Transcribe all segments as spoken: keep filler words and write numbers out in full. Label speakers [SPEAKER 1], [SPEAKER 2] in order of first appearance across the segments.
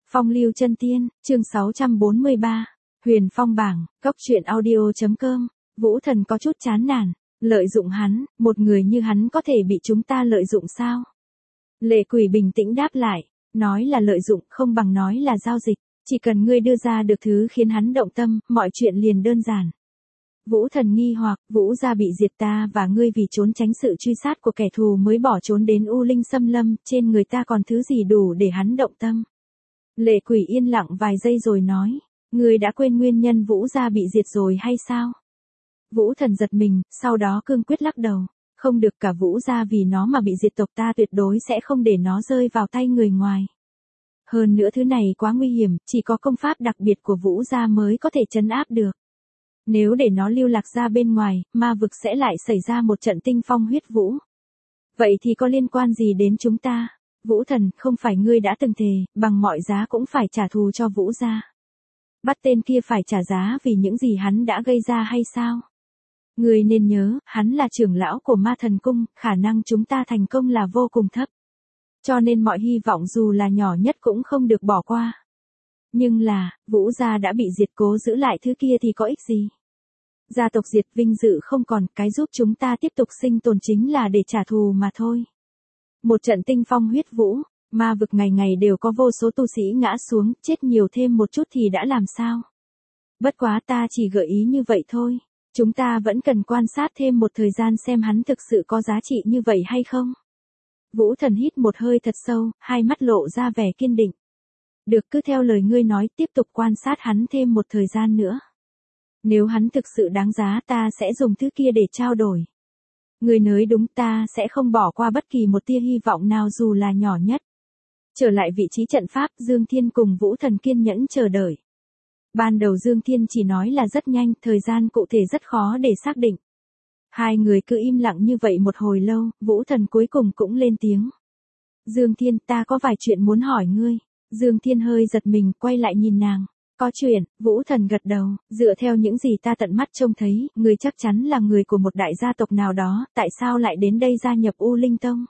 [SPEAKER 1] Phong lưu chân tiên, chương sáu trăm bốn mươi ba. Huyền phong bảng, cốc truyện audio.com. Vũ Thần có chút chán nản. Lợi dụng hắn, một người như hắn có thể bị chúng ta lợi dụng sao? Lệ Quỷ bình tĩnh đáp lại. Nói là lợi dụng không bằng nói là giao dịch. Chỉ cần ngươi đưa ra được thứ khiến hắn động tâm, mọi chuyện liền đơn giản. Vũ Thần nghi hoặc, Vũ gia bị diệt ta và ngươi vì trốn tránh sự truy sát của kẻ thù mới bỏ trốn đến U Linh Xâm Lâm, trên người ta còn thứ gì đủ để hắn động tâm. Lệ Quỷ yên lặng vài giây rồi nói, ngươi đã quên nguyên nhân Vũ gia bị diệt rồi hay sao? Vũ Thần giật mình, sau đó cương quyết lắc đầu, không được, cả Vũ gia vì nó mà bị diệt, tộc ta tuyệt đối sẽ không để nó rơi vào tay người ngoài. Hơn nữa thứ này quá nguy hiểm, chỉ có công pháp đặc biệt của Vũ gia mới có thể trấn áp được. Nếu để nó lưu lạc ra bên ngoài, ma vực sẽ lại xảy ra một trận tinh phong huyết vũ. Vậy thì có liên quan gì đến chúng ta? Vũ Thần, không phải ngươi đã từng thề, bằng mọi giá cũng phải trả thù cho Vũ gia. Bắt tên kia phải trả giá vì những gì hắn đã gây ra hay sao? Ngươi nên nhớ, hắn là trưởng lão của Ma Thần Cung, khả năng chúng ta thành công là vô cùng thấp. Cho nên mọi hy vọng dù là nhỏ nhất cũng không được bỏ qua. Nhưng là, Vũ gia đã bị diệt, cố giữ lại thứ kia thì có ích gì? Gia tộc diệt, vinh dự không còn, cái giúp chúng ta tiếp tục sinh tồn chính là để trả thù mà thôi. Một trận tinh phong huyết vũ, ma vực ngày ngày đều có vô số tu sĩ ngã xuống, chết nhiều thêm một chút thì đã làm sao? Bất quá ta chỉ gợi ý như vậy thôi, chúng ta vẫn cần quan sát thêm một thời gian xem hắn thực sự có giá trị như vậy hay không. Vũ Thần hít một hơi thật sâu, hai mắt lộ ra vẻ kiên định. Được, cứ theo lời ngươi nói, tiếp tục quan sát hắn thêm một thời gian nữa. Nếu hắn thực sự đáng giá, ta sẽ dùng thứ kia để trao đổi. Ngươi nói đúng, ta sẽ không bỏ qua bất kỳ một tia hy vọng nào dù là nhỏ nhất. Trở lại vị trí trận pháp, Dương Thiên cùng Vũ Thần kiên nhẫn chờ đợi. Ban đầu Dương Thiên chỉ nói là rất nhanh, thời gian cụ thể rất khó để xác định. Hai người cứ im lặng như vậy một hồi lâu, Vũ Thần cuối cùng cũng lên tiếng. Dương Thiên, ta có vài chuyện muốn hỏi ngươi. Dương Thiên hơi giật mình, quay lại nhìn nàng. Có chuyện, Vũ Thần gật đầu, dựa theo những gì ta tận mắt trông thấy, ngươi chắc chắn là người của một đại gia tộc nào đó, tại sao lại đến đây gia nhập U Linh Tông?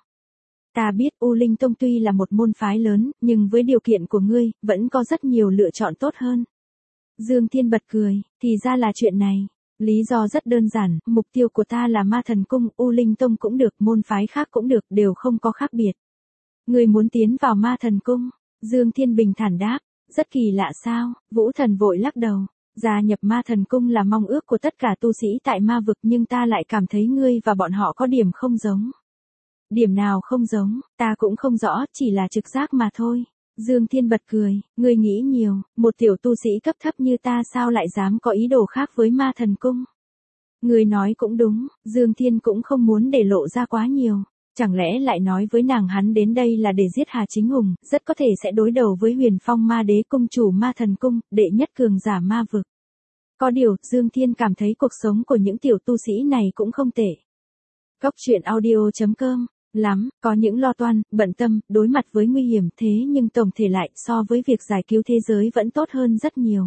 [SPEAKER 1] Ta biết U Linh Tông tuy là một môn phái lớn, nhưng với điều kiện của ngươi, vẫn có rất nhiều lựa chọn tốt hơn. Dương Thiên bật cười, thì ra là chuyện này. Lý do rất đơn giản, mục tiêu của ta là Ma Thần Cung, U Linh Tông cũng được, môn phái khác cũng được, đều không có khác biệt. Ngươi muốn tiến vào Ma Thần Cung? Dương Thiên bình thản đáp. Rất kỳ lạ sao? Vũ Thần vội lắc đầu. Gia nhập Ma Thần Cung là mong ước của tất cả tu sĩ tại ma vực, nhưng ta lại cảm thấy ngươi và bọn họ có điểm không giống. Điểm nào không giống, ta cũng không rõ, chỉ là trực giác mà thôi. Dương Thiên bật cười, ngươi nghĩ nhiều, một tiểu tu sĩ cấp thấp như ta sao lại dám có ý đồ khác với Ma Thần Cung? Ngươi nói cũng đúng, Dương Thiên cũng không muốn để lộ ra quá nhiều. Chẳng lẽ lại nói với nàng hắn đến đây là để giết Hà Chính Hùng, rất có thể sẽ đối đầu với Huyền Phong Ma Đế, cung chủ Ma Thần Cung, đệ nhất cường giả ma vực. Có điều, Dương Thiên cảm thấy cuộc sống của những tiểu tu sĩ này cũng không tệ. Cốc truyện audio.com, lắm, có những lo toan, bận tâm, đối mặt với nguy hiểm, thế nhưng tổng thể lại so với việc giải cứu thế giới vẫn tốt hơn rất nhiều.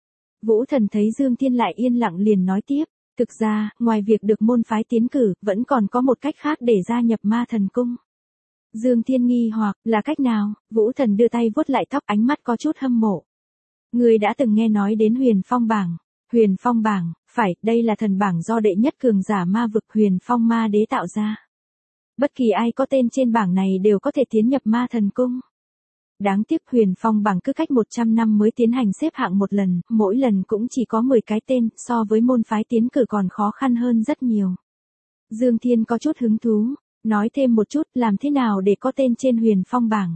[SPEAKER 1] Vũ Thần thấy Dương Thiên lại yên lặng liền nói tiếp. Thực ra, ngoài việc được môn phái tiến cử, vẫn còn có một cách khác để gia nhập Ma Thần Cung. Dương Thiên nghi hoặc, là cách nào? Vũ Thần đưa tay vuốt lại tóc, ánh mắt có chút hâm mộ. Ngươi đã từng nghe nói đến Huyền Phong bảng. Huyền Phong bảng, phải, đây là thần bảng do đệ nhất cường giả ma vực Huyền Phong Ma Đế tạo ra. Bất kỳ ai có tên trên bảng này đều có thể tiến nhập Ma Thần Cung. Đáng tiếc Huyền Phong bảng cứ cách một trăm năm mới tiến hành xếp hạng một lần, mỗi lần cũng chỉ có mười cái tên, so với môn phái tiến cử còn khó khăn hơn rất nhiều. Dương Thiên có chút hứng thú, nói thêm một chút, làm thế nào để có tên trên Huyền Phong bảng?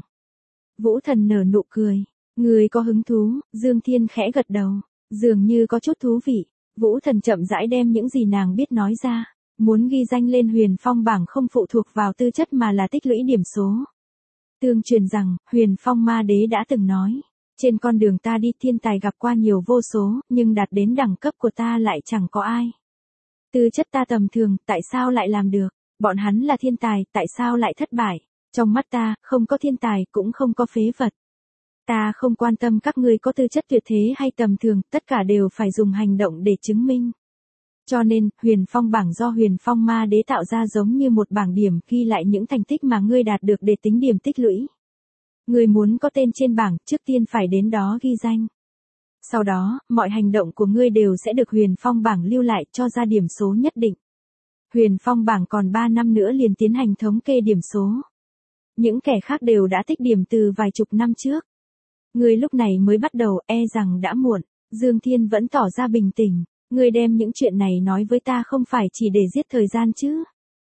[SPEAKER 1] Vũ Thần nở nụ cười, người có hứng thú, Dương Thiên khẽ gật đầu, dường như có chút thú vị. Vũ Thần chậm rãi đem những gì nàng biết nói ra, muốn ghi danh lên Huyền Phong bảng không phụ thuộc vào tư chất mà là tích lũy điểm số. Tương truyền rằng, Huyền Phong Ma Đế đã từng nói, trên con đường ta đi thiên tài gặp qua nhiều vô số, nhưng đạt đến đẳng cấp của ta lại chẳng có ai. Tư chất ta tầm thường, tại sao lại làm được? Bọn hắn là thiên tài, tại sao lại thất bại? Trong mắt ta, không có thiên tài, cũng không có phế vật. Ta không quan tâm các ngươi có tư chất tuyệt thế hay tầm thường, tất cả đều phải dùng hành động để chứng minh. Cho nên, Huyền Phong bảng do Huyền Phong Ma Đế tạo ra giống như một bảng điểm ghi lại những thành tích mà ngươi đạt được để tính điểm tích lũy. Ngươi muốn có tên trên bảng, trước tiên phải đến đó ghi danh. Sau đó, mọi hành động của ngươi đều sẽ được Huyền Phong bảng lưu lại cho ra điểm số nhất định. Huyền Phong bảng còn ba năm nữa liền tiến hành thống kê điểm số. Những kẻ khác đều đã tích điểm từ vài chục năm trước. Ngươi lúc này mới bắt đầu, e rằng đã muộn. Dương Thiên vẫn tỏ ra bình tĩnh. Ngươi đem những chuyện này nói với ta không phải chỉ để giết thời gian chứ.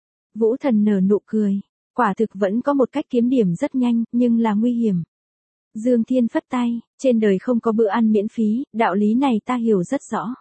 [SPEAKER 1] Vũ Thần nở nụ cười. Quả thực vẫn có một cách kiếm điểm rất nhanh, nhưng là nguy hiểm. Dương Thiên phất tay, trên đời không có bữa ăn miễn phí, đạo lý này ta hiểu rất rõ.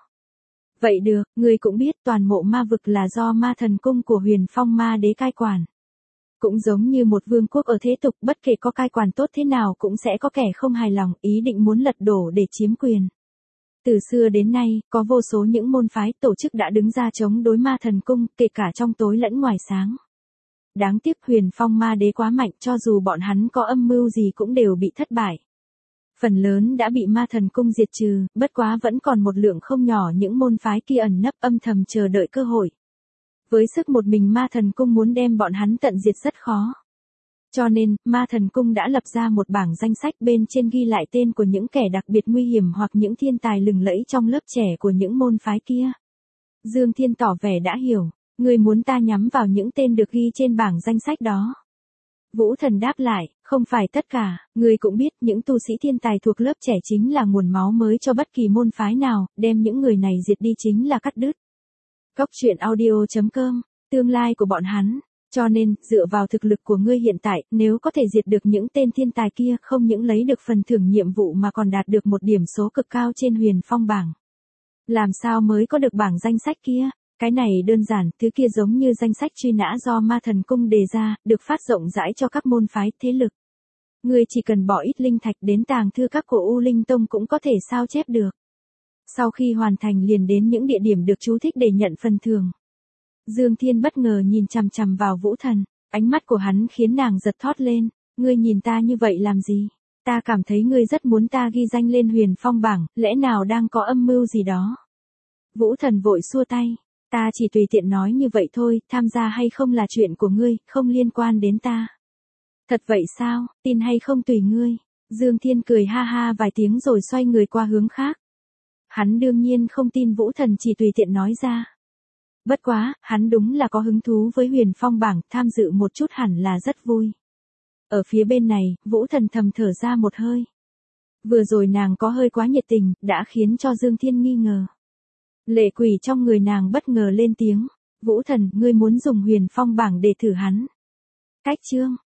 [SPEAKER 1] Vậy được, ngươi cũng biết toàn mộ ma vực là do ma thần cung của Huyền Phong ma đế cai quản. Cũng giống như một vương quốc ở thế tục, bất kể có cai quản tốt thế nào cũng sẽ có kẻ không hài lòng, ý định muốn lật đổ để chiếm quyền. Từ xưa đến nay, có vô số những môn phái tổ chức đã đứng ra chống đối ma thần cung, kể cả trong tối lẫn ngoài sáng. Đáng tiếc Huyền Phong ma đế quá mạnh, cho dù bọn hắn có âm mưu gì cũng đều bị thất bại. Phần lớn đã bị ma thần cung diệt trừ, bất quá vẫn còn một lượng không nhỏ những môn phái kia ẩn nấp âm thầm chờ đợi cơ hội. Với sức một mình ma thần cung muốn đem bọn hắn tận diệt rất khó. Cho nên, ma thần cung đã lập ra một bảng danh sách bên trên ghi lại tên của những kẻ đặc biệt nguy hiểm hoặc những thiên tài lừng lẫy trong lớp trẻ của những môn phái kia. Dương Thiên tỏ vẻ đã hiểu, ngươi muốn ta nhắm vào những tên được ghi trên bảng danh sách đó. Vũ Thần đáp lại, không phải tất cả, ngươi cũng biết những tu sĩ thiên tài thuộc lớp trẻ chính là nguồn máu mới cho bất kỳ môn phái nào, đem những người này diệt đi chính là cắt đứt. Cốc truyện audio chấm com, tương lai của bọn hắn. Cho nên, dựa vào thực lực của ngươi hiện tại, nếu có thể diệt được những tên thiên tài kia, không những lấy được phần thưởng nhiệm vụ mà còn đạt được một điểm số cực cao trên Huyền Phong bảng. Làm sao mới có được bảng danh sách kia? Cái này đơn giản, thứ kia giống như danh sách truy nã do ma thần cung đề ra, được phát rộng rãi cho các môn phái, thế lực. Ngươi chỉ cần bỏ ít linh thạch đến tàng thư các của U Linh Tông cũng có thể sao chép được. Sau khi hoàn thành liền đến những địa điểm được chú thích để nhận phần thưởng. Dương Thiên bất ngờ nhìn chằm chằm vào Vũ Thần, ánh mắt của hắn khiến nàng giật thót lên, ngươi nhìn ta như vậy làm gì? Ta cảm thấy ngươi rất muốn ta ghi danh lên Huyền Phong bảng, lẽ nào đang có âm mưu gì đó? Vũ Thần vội xua tay, ta chỉ tùy tiện nói như vậy thôi, tham gia hay không là chuyện của ngươi, không liên quan đến ta. Thật vậy sao, tin hay không tùy ngươi. Dương Thiên cười ha ha vài tiếng rồi xoay người qua hướng khác. Hắn đương nhiên không tin Vũ Thần chỉ tùy tiện nói ra. Bất quá, hắn đúng là có hứng thú với Huyền Phong bảng, tham dự một chút hẳn là rất vui. Ở phía bên này, Vũ Thần thầm thở ra một hơi. Vừa rồi nàng có hơi quá nhiệt tình, đã khiến cho Dương Thiên nghi ngờ. Lệ quỷ trong người nàng bất ngờ lên tiếng. Vũ Thần, ngươi muốn dùng Huyền Phong bảng để thử hắn. Cách chương.